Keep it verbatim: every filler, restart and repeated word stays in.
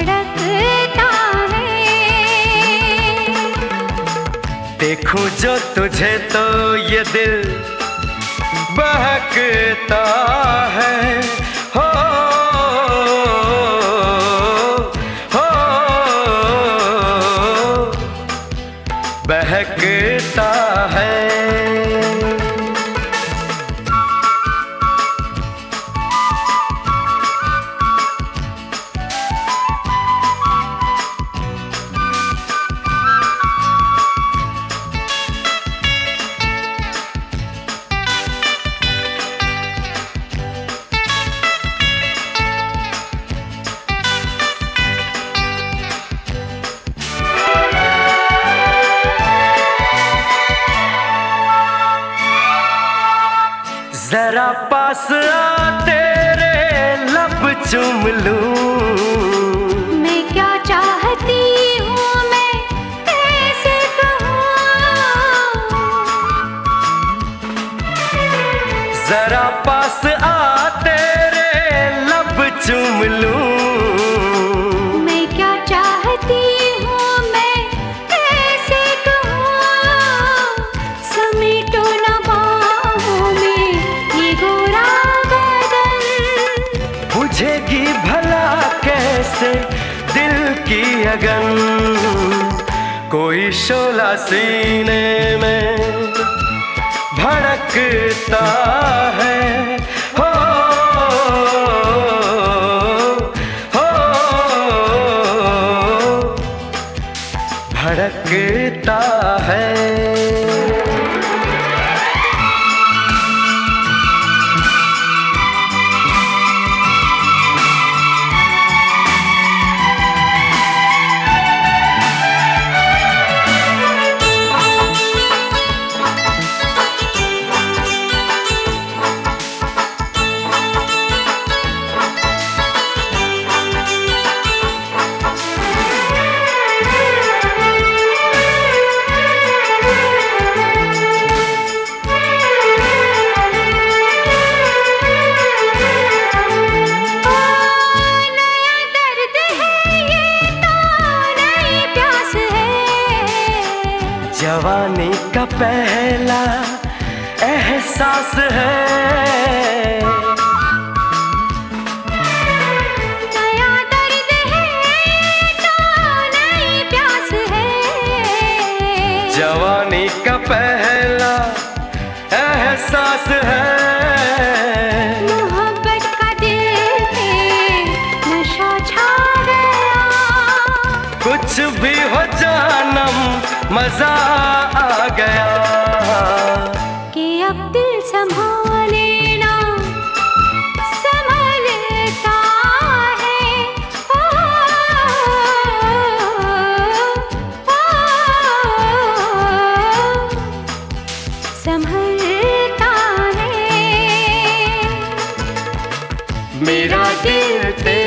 धड़कता है। देखूं जो तुझे तो ये दिल बहकता है। हो हो बहकता है। जरा पास आ तेरे लब चूम लूं। मैं क्या चाहती हूँ मैं कैसे कहूँ। जरा पास आ तेरे लब चूम लूं। मैं क्या चाहती हूँ मैं कैसे कहूँ। समेटो न बाहों में ये गोरा बदन। बुझेगी भला कैसे दिल की अगन। कोई शोला सीने में भड़कता है। हो हो भड़कता है। जवानी का पहला एहसास है। नया दर्द है तो नई प्यास है। जवानी का पहला एहसास है। मोहब्बत का दिल पे नशा छा गया। कुछ भी हो जानम मजा आ गया। कि अब दिल संभाले ना संभलता है। ओ, ओ, ओ, संभलता है। मेरा दिल